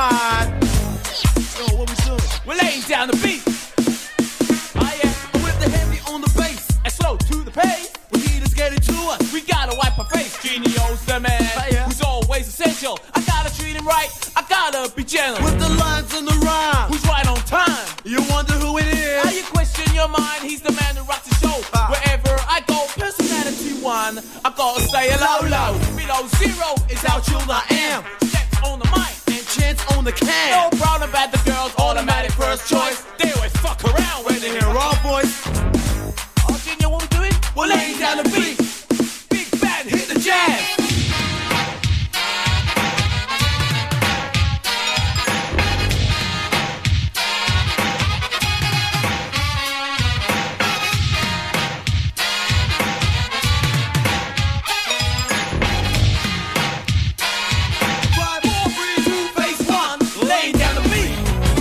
ride. So what we doing? We're laying down the beat. Oh yeah, with the heavy on the bass and slow to the pace. When heaters get into us, We gotta wipe our face. Genio's the man, yeah. who's always essential. I gotta treat him right. I gotta be gentle. with the lines and the rhyme. Who's right on time? You wonder who it How is? you question your mind? He's the man who rocks the show. Wherever I go, personality one. I gotta say hello, low. Below zero is how chill I am. Steps on the mic. And chance on the No can. problem about the girls, automatic first choice. They always fuck around when they hear Hear our voice. Oh, Junior, what we doing? We're laying down the beat. Big band, hit the jazz. Five, four, three, two, Phase one, laying down the beat.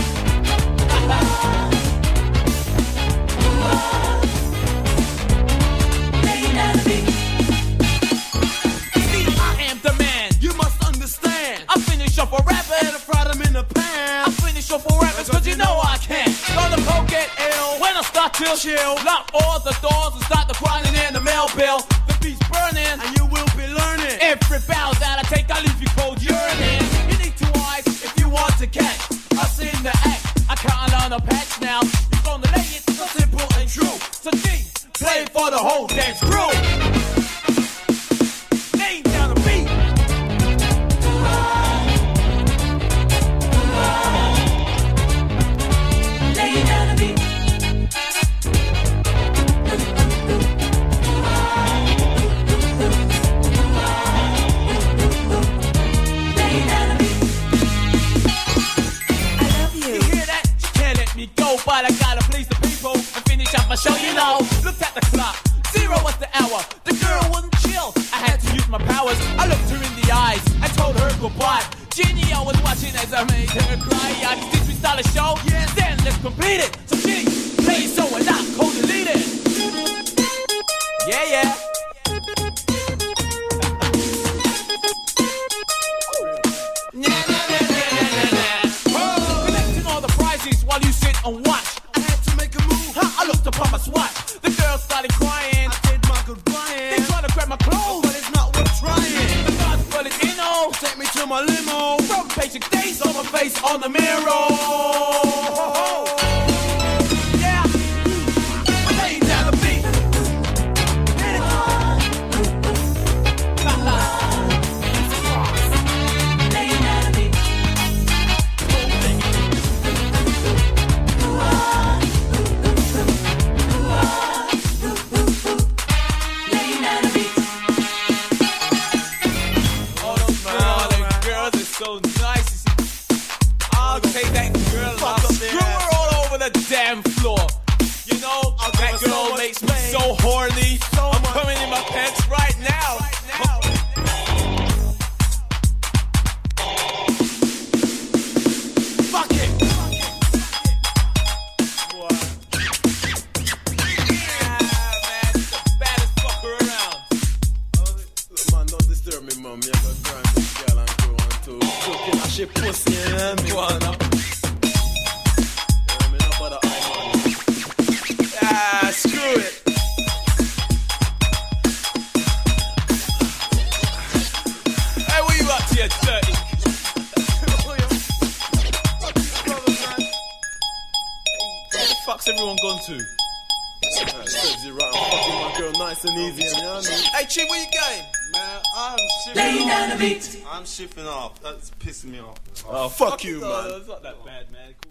See, I am the man. you must understand. I finish off a rapper. Better fry them in the pan. I finish off a rappers cause you know I can. Gonna poke get ill when I start to chill. Lock all the doors and start the grinding in the mail bill. The beat's burning. And you will be learning. Every bow that I take, I leave you cold yearning. You need two eyes if you want to catch us in the act. I can't learn a patch now. You're gonna lay it so simple and true. So G, play it for the whole dance crew. Laying down the beat. Laying down the beat. Laying down the beat. I love You you. hear that? You can't let me go, but I gotta please the people and finish off my show. You know, look at the clock. 0 was the hour. The girl wouldn't chill. I had to use my powers. I looked her in the eyes. I told her goodbye. Jeannie, I was watching as I made her cry. I did we start a show? Yeah. Then let's complete it. So G, play so and not co-delete it. Yeah, yeah. Nah, nah, nah, nah, nah, nah, nah. Collecting all the prizes while you sit and watch. I had to make a move. I looked upon my swatch. The girl started crying. I did my good They Brian. trying to grab my clothes. But it's not worth trying. The guards put it in, oh. Take me to my limo. From basic days on my face on the mirror. Yeah. Lay down the beat. Hit it. Laying down the beat. Laying down the beat. Oh, the girls are so nice. You see, I'll take that girl and I'll screw her all over the damn floor. You know, that give her so girl much makes me pain. so horny. I'm much coming in my pants right now. Fuck it. Yeah, man, it's the baddest fucker around. Man, don't disturb me, mom. You got grind this girl and go on to cooking a shit pussy, you know me? Go on now. Yeah, me not bother eye, man. Ah, screw it. Hey, what you up to, you dirty? Where the fuck's everyone gone to? Serves you right. I'm fucking my girl nice and easy, you know what I mean? Hey, Chi, where you going? Man, I'm Laying shifting down the off. beat. I'm shifting off. That's pissing me off. Oh, fuck you, No, man. it's not that bad, man.